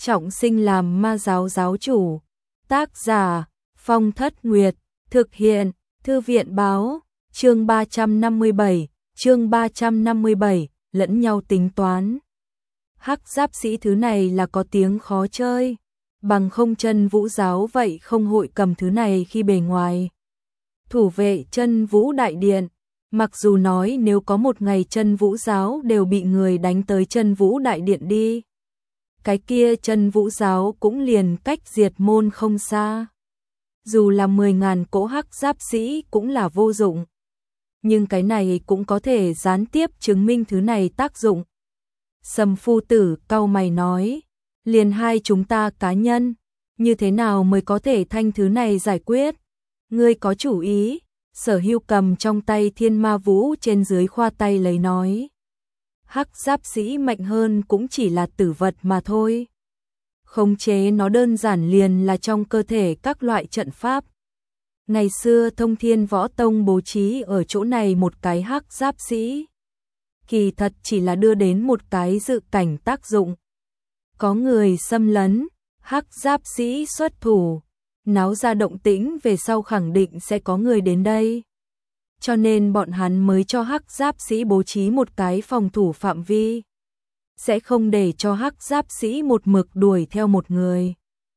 trọng sinh làm ma giáo giáo chủ. Tác giả Phong Thất Nguyệt, thực hiện Thư viện báo. Chương 357, lẫn nhau tính toán. Hắc giáp sĩ thứ này là có tiếng khó chơi, bằng không Chân Vũ giáo vậy không hội cầm thứ này khi bề ngoài thủ vệ Chân Vũ đại điện. Mặc dù nói nếu có một ngày Chân Vũ giáo đều bị người đánh tới Chân Vũ đại điện đi, cái kia Chân Vũ giáo cũng liền cách diệt môn không xa. Dù là 10.000 cỗ hắc giáp sĩ cũng là vô dụng. Nhưng cái này cũng có thể gián tiếp chứng minh thứ này tác dụng. Sầm phu tử cau mày nói, liền hai chúng ta cá nhân, như thế nào mới có thể thanh thứ này giải quyết? Ngươi có chủ ý? Sở Hưu cầm trong tay Thiên Ma Vũ trên dưới khoa tay lấy nói. Hắc giáp sĩ mạnh hơn cũng chỉ là tử vật mà thôi. Khống chế nó đơn giản liền là trong cơ thể các loại trận pháp. Ngày xưa Thông Thiên Võ Tông bố trí ở chỗ này một cái hắc giáp sĩ, kỳ thật chỉ là đưa đến một cái dự cảnh tác dụng. Có người xâm lấn, hắc giáp sĩ xuất thủ, náo ra động tĩnh về sau khẳng định sẽ có người đến đây. Cho nên bọn hắn mới cho hắc giáp sĩ bố trí một cái phòng thủ phạm vi, sẽ không để cho hắc giáp sĩ một mực đuổi theo một người,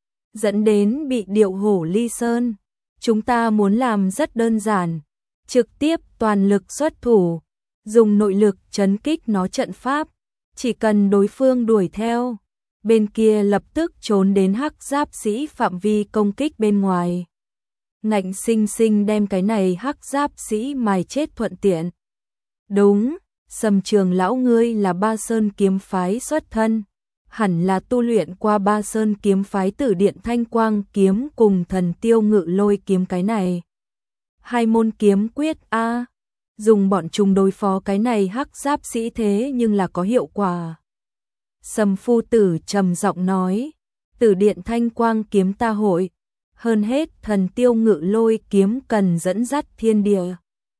dẫn đến bị điệu hổ ly sơn. Chúng ta muốn làm rất đơn giản, trực tiếp toàn lực xuất thủ, dùng nội lực trấn kích nó trận pháp, chỉ cần đối phương đuổi theo, bên kia lập tức trốn đến hắc giáp sĩ phạm vi công kích bên ngoài. Ngạnh sinh sinh đem cái này hắc giáp sĩ mài chết thuận tiện. Đúng, Sầm Trường lão ngươi là Ba Sơn kiếm phái xuất thân, hẳn là tu luyện qua Ba Sơn kiếm phái Tử Điện Thanh Quang kiếm cùng Thần Tiêu Ngự Lôi kiếm cái này. Hai môn kiếm quyết a, dùng bọn chúng đối phó cái này hắc giáp sĩ thế nhưng là có hiệu quả. Sầm phu tử trầm giọng nói, Tử Điện Thanh Quang kiếm ta hội, hơn hết Thần Tiêu Ngự Lôi kiếm cần dẫn dắt thiên địa,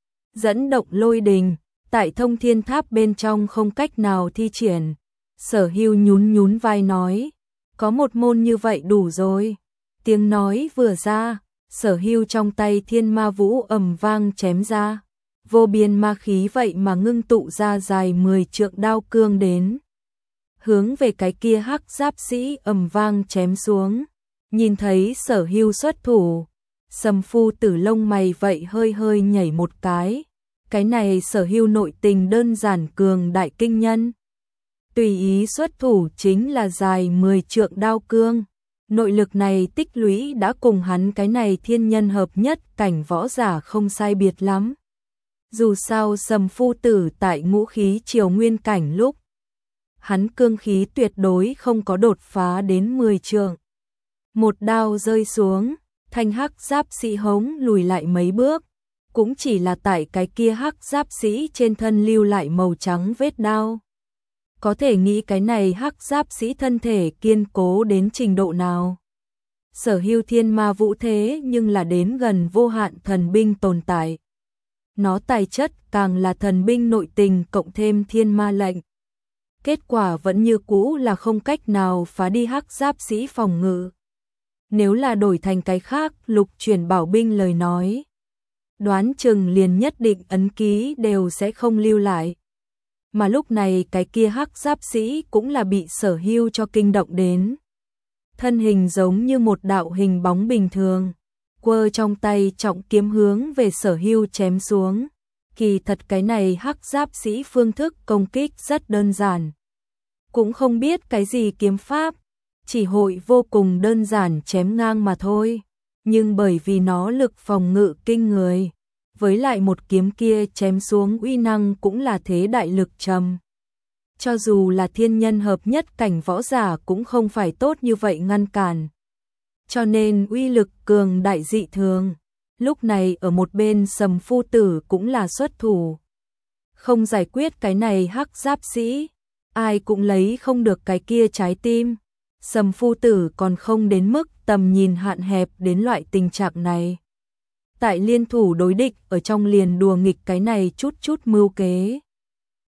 dẫn động lôi đình, tại Thông Thiên Tháp bên trong không cách nào thi triển. Sở Hưu nhún vai nói, có một môn như vậy đủ rồi. Tiếng nói vừa ra, Sở Hưu trong tay Thiên Ma Vũ ầm vang chém ra, vô biên ma khí vậy mà ngưng tụ ra dài 10 trượng đao cương đến, hướng về cái kia hắc giáp sĩ ầm vang chém xuống. Nhìn thấy Sở Hưu xuất thủ, Sầm phu tử lông mày vậy hơi nhảy một cái này Sở Hưu nội tình đơn giản cường đại kinh nhân. Tùy ý xuất thủ chính là dài 10 trượng đao cương, nội lực này tích lũy đã cùng hắn cái này thiên nhân hợp nhất cảnh võ giả không sai biệt lắm. Dù sao Sầm phu tử tại ngũ khí triều nguyên cảnh lúc, hắn cương khí tuyệt đối không có đột phá đến 10 trượng. Một đao rơi xuống, thanh hắc giáp sĩ hống lùi lại mấy bước, cũng chỉ là tại cái kia hắc giáp sĩ trên thân lưu lại màu trắng vết đao. Có thể nghĩ cái này hắc giáp sĩ thân thể kiên cố đến trình độ nào. Sở Hưu Thiên Ma Vũ thế nhưng là đến gần vô hạn thần binh tồn tại. Nó tài chất càng là thần binh nội tình cộng thêm thiên ma lệnh. Kết quả vẫn như cũ là không cách nào phá đi hắc giáp sĩ phòng ngự. Nếu là đổi thành cái khác lục chuyển bảo binh lời nói, đoán chừng liền nhất định ấn ký đều sẽ không lưu lại. Mà lúc này cái kia hắc giáp sĩ cũng là bị Sở Hưu cho kinh động đến. Thân hình giống như một đạo hình bóng bình thường, quơ trong tay trọng kiếm hướng về Sở Hưu chém xuống. Kỳ thật cái này hắc giáp sĩ phương thức công kích rất đơn giản. Cũng không biết cái gì kiếm pháp, chỉ hội vô cùng đơn giản chém ngang mà thôi. Nhưng bởi vì nó lực phòng ngự kinh người, với lại một kiếm kia chém xuống uy năng cũng là thế đại lực trầm. Cho dù là thiên nhân hợp nhất cảnh võ giả cũng không phải tốt như vậy ngăn cản. Cho nên uy lực cường đại dị thường. Lúc này ở một bên Sầm phu tử cũng là xuất thủ. Không giải quyết cái này hắc giáp sĩ, ai cũng lấy không được cái kia trái tim. Sầm phu tử còn không đến mức tầm nhìn hạn hẹp đến loại tình trạng này. Tại liên thủ đối địch ở trong liền đùa nghịch cái này chút mưu kế.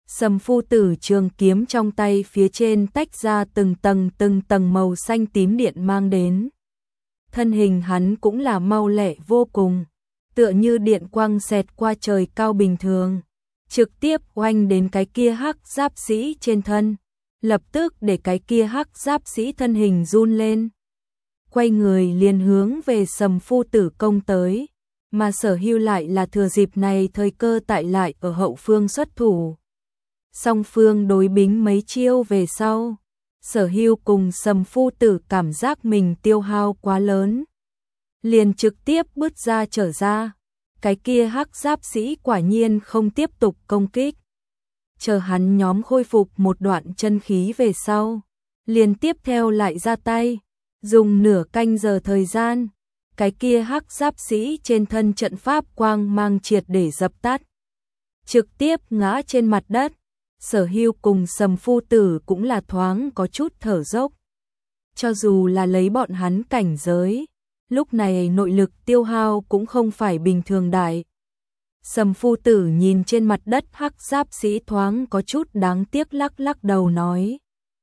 Sầm phu tử trường kiếm trong tay phía trên tách ra từng tầng màu xanh tím điện mang đến. Thân hình hắn cũng là mau lẹ vô cùng, tựa như điện quang xẹt qua trời cao bình thường, trực tiếp oanh đến cái kia hắc giáp sĩ trên thân, lập tức để cái kia hắc giáp sĩ thân hình run lên. Quay người liền hướng về Sầm phu tử công tới, mà Sở Hưu lại là thừa dịp này thời cơ tại lại ở hậu phương xuất thủ. Song phương đối bính mấy chiêu về sau, Sở Hưu cùng Sầm phu tử cảm giác mình tiêu hao quá lớn, liền trực tiếp bứt ra trở ra. Cái kia hắc giáp sĩ quả nhiên không tiếp tục công kích. Chờ hắn nhóm khôi phục một đoạn chân khí về sau, liền tiếp theo lại ra tay, dùng nửa canh giờ thời gian, cái kia hắc giáp sĩ trên thân trận pháp quang mang triệt để dập tắt, trực tiếp ngã trên mặt đất. Sở Hưu cùng Sầm phu tử cũng là thoáng có chút thở dốc. Cho dù là lấy bọn hắn cảnh giới, lúc này nội lực tiêu hao cũng không phải bình thường đại. Sầm phu tử nhìn trên mặt đất hắc giáp sĩ thoáng có chút đáng tiếc lắc lắc đầu nói.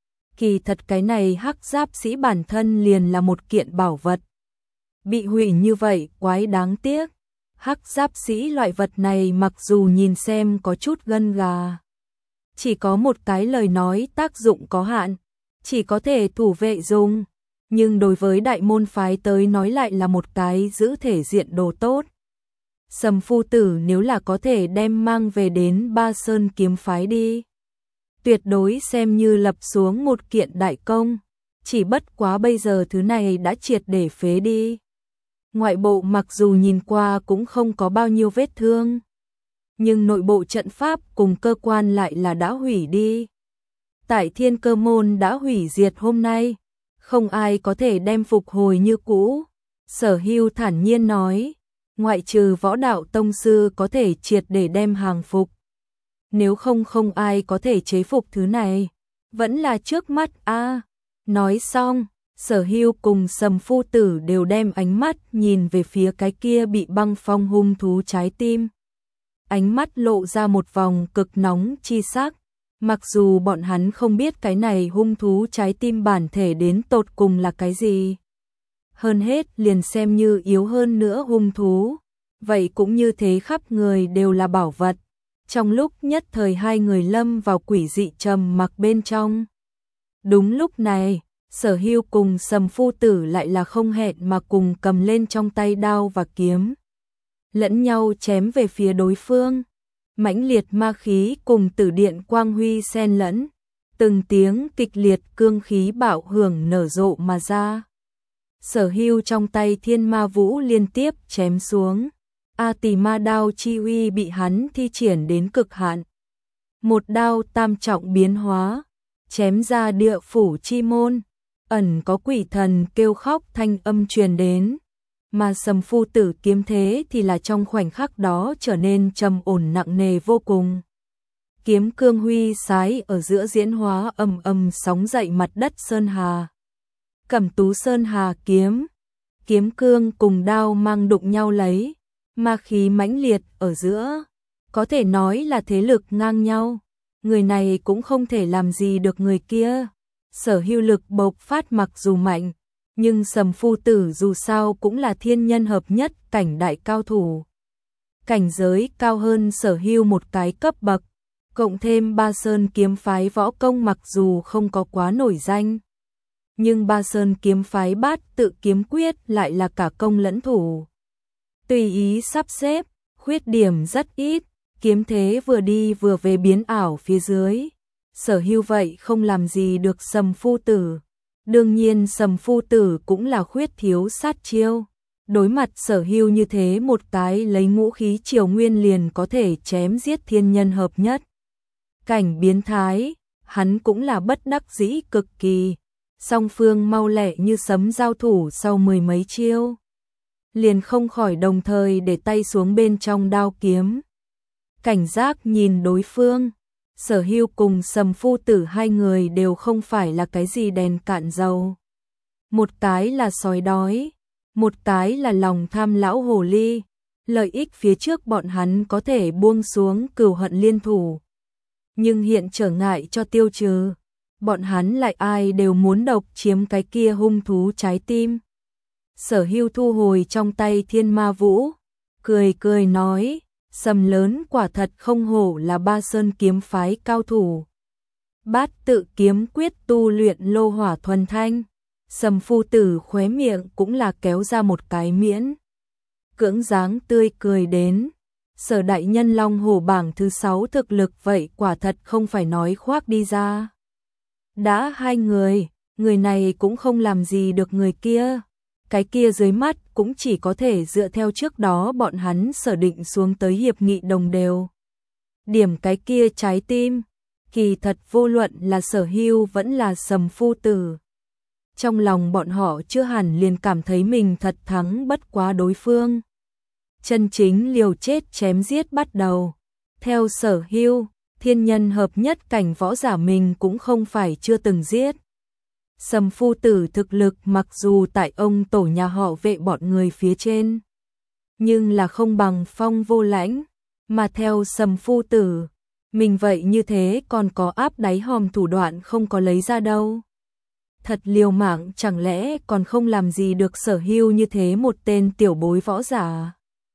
Kỳ thật cái này hắc giáp sĩ bản thân liền là một kiện bảo vật. Bị hủy như vậy quái đáng tiếc. Hắc giáp sĩ loại vật này mặc dù nhìn xem có chút gân gà, chỉ có một cái lời nói tác dụng có hạn, chỉ có thể thủ vệ dùng, nhưng đối với đại môn phái tới nói lại là một cái giữ thể diện đồ tốt. Sầm phu tử nếu là có thể đem mang về đến Ba Sơn kiếm phái đi, tuyệt đối xem như lập xuống một kiện đại công, chỉ bất quá bây giờ thứ này đã triệt để phế đi. Ngoại bộ mặc dù nhìn qua cũng không có bao nhiêu vết thương, nhưng nội bộ trận pháp cùng cơ quan lại là đã hủy đi. Tại Thiên Cơ môn đã hủy diệt hôm nay, không ai có thể đem phục hồi như cũ. Sở Hưu thản nhiên nói, ngoại trừ Võ Đạo tông sư có thể triệt để đem hàng phục. Nếu không ai có thể chế phục thứ này, vẫn là trước mắt a. Nói xong, Sở Hưu cùng Sầm phu tử đều đem ánh mắt nhìn về phía cái kia bị băng phong hung thú trái tim. Ánh mắt lộ ra một vòng cực nóng chi sắc, mặc dù bọn hắn không biết cái này hung thú trái tim bản thể đến tột cùng là cái gì. Hơn hết liền xem như yếu hơn nữa hung thú, vậy cũng như thế khắp người đều là bảo vật. Trong lúc nhất thời hai người lâm vào quỷ dị trầm mặc bên trong. Đúng lúc này, Sở Hưu cùng Sầm phu tử lại là không hẹn mà cùng cầm lên trong tay đao và kiếm, lẫn nhau chém về phía đối phương. Mãnh liệt ma khí cùng tử điện quang huy xen lẫn, từng tiếng kịch liệt cương khí bạo hưởng nở rộ mà ra. Sở Hưu trong tay thiên ma vũ liên tiếp chém xuống, A Tỳ ma đao chi uy bị hắn thi triển đến cực hạn. Một đao tam trọng biến hóa, chém ra địa phủ chi môn, ẩn có quỷ thần kêu khóc thanh âm truyền đến. Mà Sầm phu tử kiếm thế thì là trong khoảnh khắc đó trở nên trầm ổn nặng nề vô cùng. Kiếm cương huy sái ở giữa diễn hóa ầm sóng dậy mặt đất sơn hà. Cẩm Tú Sơn Hà kiếm, kiếm cương cùng đao mang đụng nhau lấy, ma khí mãnh liệt ở giữa, có thể nói là thế lực ngang nhau, người này cũng không thể làm gì được người kia. Sở Hưu lực bộc phát mặc dù mạnh, nhưng Sầm phu tử dù sao cũng là thiên nhân hợp nhất cảnh đại cao thủ. Cảnh giới cao hơn Sở Hưu một cái cấp bậc, cộng thêm Ba Sơn kiếm phái võ công mặc dù không có quá nổi danh, nhưng Ba Sơn kiếm phái Bát Tự kiếm quyết lại là cả công lẫn thủ. Tùy ý sắp xếp, khuyết điểm rất ít, kiếm thế vừa đi vừa về biến ảo phía dưới. Sở Hưu vậy không làm gì được Sầm phu tử. Đương nhiên Sầm phu tử cũng là khuyết thiếu sát chiêu. Đối mặt Sở Hưu như thế một cái lấy ngũ khí triều nguyên liền có thể chém giết thiên nhân hợp nhất cảnh biến thái, hắn cũng là bất đắc dĩ cực kỳ. Song phương mau lẹ như sấm giao thủ sau mười mấy chiêu, liền không khỏi đồng thời để tay xuống bên trong đao kiếm. Cảnh giác nhìn đối phương, Sở Hưu cùng Sầm phu tử hai người đều không phải là cái gì đèn cạn dầu. Một cái là sói đói, một cái là lòng tham lão hồ ly, lợi ích phía trước bọn hắn có thể buông xuống cừu hận liên thủ. nhưng hiện trở ngại cho tiêu trừ. Bọn hắn lại ai đều muốn độc chiếm cái kia hung thú trái tim. Sở Hưu thu hồi trong tay Thiên Ma Vũ, cười cười nói, Sầm lớn quả thật không hổ là Ba Sơn kiếm phái cao thủ. Bát tự kiếm quyết tu luyện lô hỏa thuần thanh. Sầm phu tử khóe miệng cũng là kéo ra một cái miễn cưỡng dáng tươi cười đến. Sở đại nhân Long Hổ bảng thứ 6 thực lực vậy quả thật không phải nói khoác đi ra. Đã hai người này cũng không làm gì được người kia. Cái kia dưới mắt cũng chỉ có thể dựa theo trước đó bọn hắn sở định xuống tới hiệp nghị đồng đều. Điểm cái kia trái tim, kỳ thật vô luận là Sở Hưu vẫn là Sầm phu tử. Trong lòng bọn họ chưa hẳn liền cảm thấy mình thật thắng bất quá đối phương. Chân chính liều chết chém giết bắt đầu. Theo Sở Hưu, thiên nhân hợp nhất cảnh võ giả mình cũng không phải chưa từng giết. Sầm phu tử thực lực mặc dù tại ông tổ nhà họ Vệ bọn người phía trên, nhưng là không bằng Phong Vô Lãnh, mà theo Sầm phu tử, mình vậy như thế còn có áp đáy hòm thủ đoạn không có lấy ra đâu. Thật liều mạng chẳng lẽ còn không làm gì được Sở Hưu như thế một tên tiểu bối võ giả.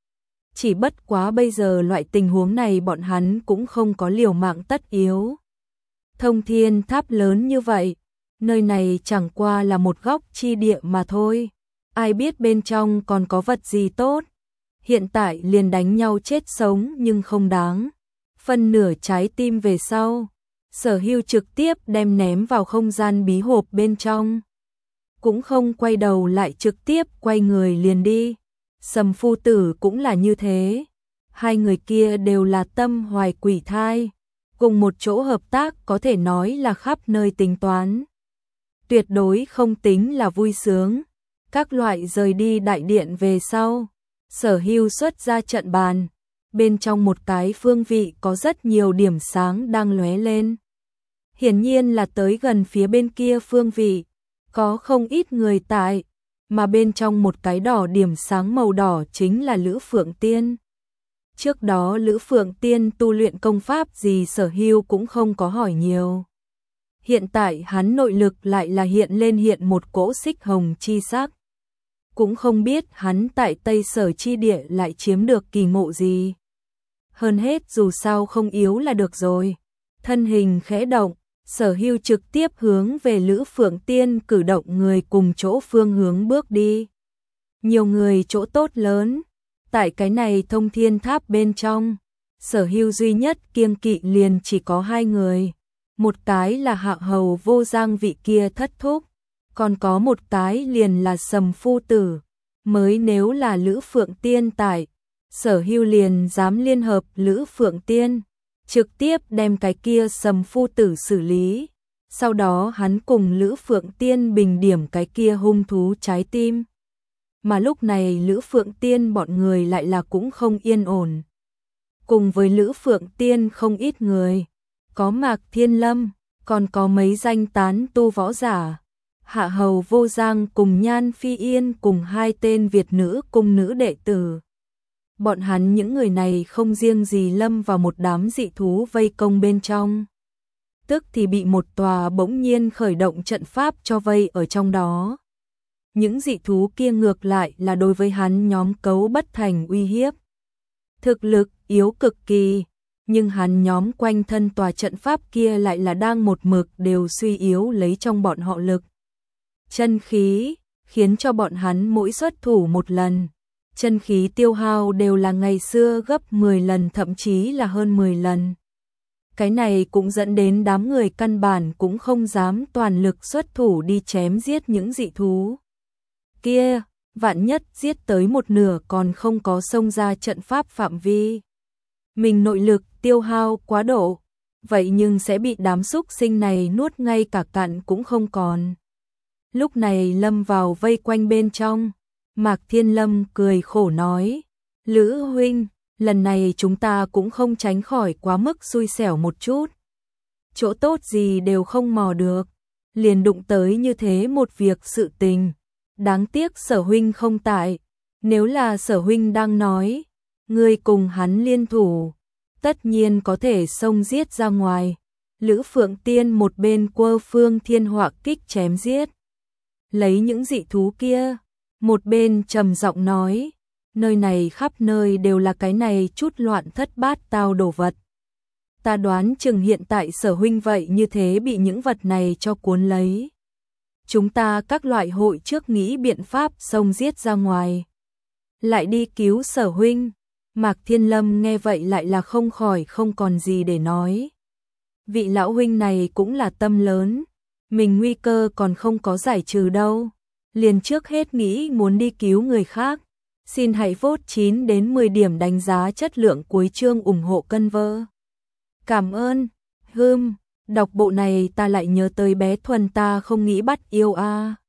Chỉ bất quá bây giờ loại tình huống này bọn hắn cũng không có liều mạng tất yếu. Thông thiên tháp lớn như vậy, nơi này chẳng qua là một góc chi địa mà thôi. Ai biết bên trong còn có vật gì tốt. Hiện tại liền đánh nhau chết sống nhưng không đáng. Phân nửa trái tim về sau, Sở Hưu trực tiếp đem ném vào không gian bí hộp bên trong. Cũng không quay đầu lại trực tiếp quay người liền đi. Sầm phu tử cũng là như thế. Hai người kia đều là tâm hoài quỷ thai. Cùng một chỗ hợp tác có thể nói là khắp nơi tính toán. Tuyệt đối không tính là vui sướng. Các loại rời đi đại điện về sau, Sở Hưu xuất ra trận bàn. Bên trong một cái phương vị có rất nhiều điểm sáng đang lóe lên. Hiển nhiên là tới gần phía bên kia phương vị, có không ít người tại, mà bên trong một cái đỏ điểm sáng màu đỏ chính là Lữ Phượng Tiên. Trước đó Lữ Phượng Tiên tu luyện công pháp gì Sở Hưu cũng không có hỏi nhiều. Hiện tại hắn nội lực lại là hiện một cỗ xích hồng chi sắc. Cũng không biết hắn tại Tây Sở chi địa lại chiếm được kỳ ngộ gì. Hơn hết dù sao không yếu là được rồi. Thân hình khẽ động, Sở Hưu trực tiếp hướng về Lữ Phượng Tiên cử động người cùng chỗ phương hướng bước đi. Nhiều người chỗ tốt lớn. Tại cái này thông thiên tháp bên trong, Sở Hưu duy nhất kiêng kỵ liền chỉ có hai người. Một cái là Hạ Hầu Vô Giang vị kia thất thúc, còn có một cái liền là Sầm phu tử. Mới nếu là Lữ Phượng Tiên tại, Sở Hưu liền dám liên hợp Lữ Phượng Tiên, trực tiếp đem cái kia Sầm phu tử xử lý. Sau đó hắn cùng Lữ Phượng Tiên bình điểm cái kia hung thú trái tim. Mà lúc này Lữ Phượng Tiên bọn người lại là cũng không yên ổn. Cùng với Lữ Phượng Tiên không ít người, có Mạc Thiên Lâm, còn có mấy danh tán tu võ giả. Hạ Hầu Vô Giang cùng Nhan Phi Yên cùng hai tên Việt nữ cung nữ đệ tử. Bọn hắn những người này không riêng gì lâm vào một đám dị thú vây công bên trong. Tức thì bị một tòa bỗng nhiên khởi động trận pháp cho vây ở trong đó. Những dị thú kia ngược lại là đối với hắn nhóm cấu bất thành uy hiếp. Thực lực yếu cực kỳ, nhưng hắn nhóm quanh thân tòa trận pháp kia lại là đang một mực đều suy yếu lấy trong bọn họ lực. Chân khí, khiến cho bọn hắn mỗi xuất thủ một lần. Chân khí tiêu hao đều là ngày xưa gấp 10 lần thậm chí là hơn 10 lần. Cái này cũng dẫn đến đám người căn bản cũng không dám toàn lực xuất thủ đi chém giết những dị thú kia, vạn nhất giết tới một nửa còn không có xông ra trận pháp phạm vi. Mình nội lực tiêu hao quá độ, vậy nhưng sẽ bị đám súc sinh này nuốt ngay cả cặn cũng không còn. Lúc này lâm vào vây quanh bên trong, Mạc Thiên Lâm cười khổ nói, Lữ huynh, lần này chúng ta cũng không tránh khỏi quá mức xui xẻo một chút. Chỗ tốt gì đều không mò được, liền đụng tới như thế một việc sự tình. Đáng tiếc Sở huynh không tại, nếu là Sở huynh đang nói, ngươi cùng hắn liên thủ, tất nhiên có thể xông giết ra ngoài. Lữ Phượng Tiên một bên quơ Phương Thiên Họa kích chém giết. Lấy những dị thú kia, một bên trầm giọng nói, nơi này khắp nơi đều là cái này chút loạn thất bát tao đồ vật. Ta đoán chừng hiện tại Sở huynh vậy như thế bị những vật này cho cuốn lấy. Chúng ta các loại hội trước nghĩ biện pháp xông giết ra ngoài. Lại đi cứu Sở huynh. Mạc Thiên Lâm nghe vậy lại là không khỏi không còn gì để nói. Vị lão huynh này cũng là tâm lớn. Mình nguy cơ còn không có giải trừ đâu. Liền trước hết nghĩ muốn đi cứu người khác. Xin hãy vote 9 đến 10 điểm đánh giá chất lượng cuối chương ủng hộ cân vơ. Cảm ơn. Đọc bộ này ta lại nhớ tới bé Thuần ta không nghĩ bắt yêu a.